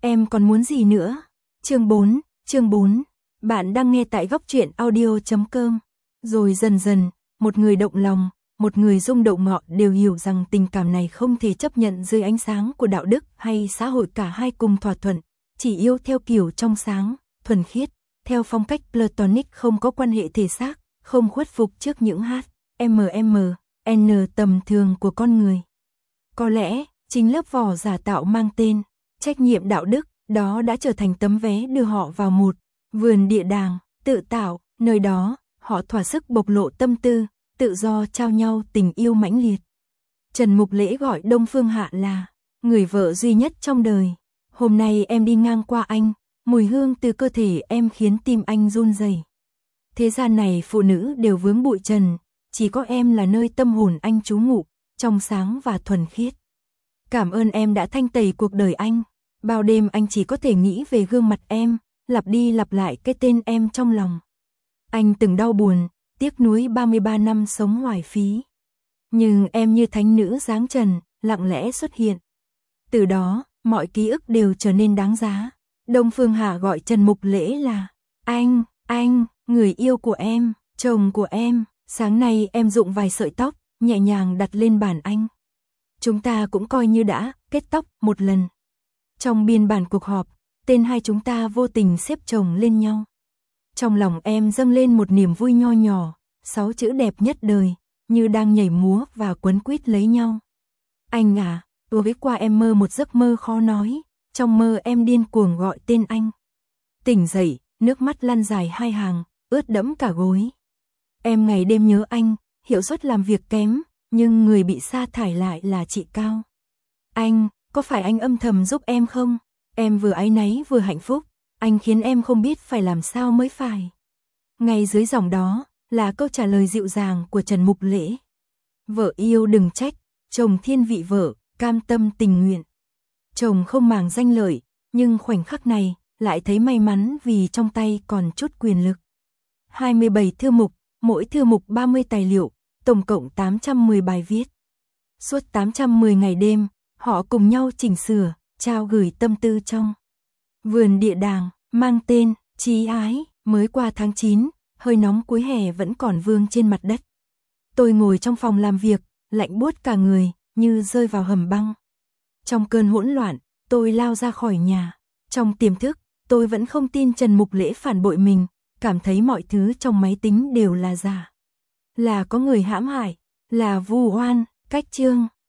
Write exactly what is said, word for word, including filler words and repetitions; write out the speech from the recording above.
em còn muốn gì nữa? Chương bốn, chương bốn. Bạn đang nghe tại góc truyện audio chấm com. Rồi dần dần, một người động lòng, một người rung động, họ đều hiểu rằng tình cảm này không thể chấp nhận dưới ánh sáng của đạo đức hay xã hội, cả hai cùng thỏa thuận, chỉ yêu theo kiểu trong sáng, thuần khiết, theo phong cách Platonic, không có quan hệ thể xác, không khuất phục trước những h, m, m, n tầm thường của con người. Có lẽ, chính lớp vỏ giả tạo mang tên trách nhiệm đạo đức, đó đã trở thành tấm vé đưa họ vào một vườn địa đàng, tự tạo, nơi đó, họ thỏa sức bộc lộ tâm tư, tự do trao nhau tình yêu mãnh liệt. Trần Mục Lễ gọi Đông Phương Hạ là người vợ duy nhất trong đời. Hôm nay em đi ngang qua anh, mùi hương từ cơ thể em khiến tim anh run rẩy. Thế gian này phụ nữ đều vướng bụi trần, chỉ có em là nơi tâm hồn anh trú ngụ, trong sáng và thuần khiết. Cảm ơn em đã thanh tẩy cuộc đời anh. Bao đêm anh chỉ có thể nghĩ về gương mặt em, lặp đi lặp lại cái tên em trong lòng. Anh từng đau buồn, tiếc nuối ba mươi ba năm sống hoài phí. Nhưng em như thánh nữ dáng trần, lặng lẽ xuất hiện. Từ đó, mọi ký ức đều trở nên đáng giá. Đông Phương Hà gọi Trần Mục Lễ là anh, anh, người yêu của em, chồng của em. Sáng nay em rụng vài sợi tóc, nhẹ nhàng đặt lên bàn anh. Chúng ta cũng coi như đã kết tóc một lần. Trong biên bản cuộc họp, tên hai chúng ta vô tình xếp chồng lên nhau. Trong lòng em dâng lên một niềm vui nho nhỏ, sáu chữ đẹp nhất đời, như đang nhảy múa và quấn quýt lấy nhau. Anh à, tối qua em mơ một giấc mơ khó nói, trong mơ em điên cuồng gọi tên anh. Tỉnh dậy, nước mắt lăn dài hai hàng, ướt đẫm cả gối. Em ngày đêm nhớ anh, hiệu suất làm việc kém, nhưng người bị sa thải lại là chị Cao. Anh, có phải anh âm thầm giúp em không? Em vừa áy náy vừa hạnh phúc, anh khiến em không biết phải làm sao mới phải. Ngay dưới dòng đó, là câu trả lời dịu dàng của Trần Mục Lễ. Vợ yêu đừng trách, chồng thiên vị vợ, cam tâm tình nguyện. Chồng không màng danh lợi, nhưng khoảnh khắc này, lại thấy may mắn vì trong tay còn chút quyền lực. hai mươi bảy thư mục, mỗi thư mục ba mươi tài liệu, tổng cộng tám trăm mười bài viết. Suốt tám trăm mười ngày đêm, họ cùng nhau chỉnh sửa, trao gửi tâm tư trong vườn địa đàng, mang tên Chí Ái. Mới qua tháng chín, hơi nóng cuối hè vẫn còn vương trên mặt đất. Tôi ngồi trong phòng làm việc, lạnh buốt cả người, như rơi vào hầm băng. Trong cơn hỗn loạn, tôi lao ra khỏi nhà. Trong tiềm thức, tôi vẫn không tin Trần Mục Lễ phản bội mình, cảm thấy mọi thứ trong máy tính đều là giả. Là có người hãm hại, là vu oan. Cách chương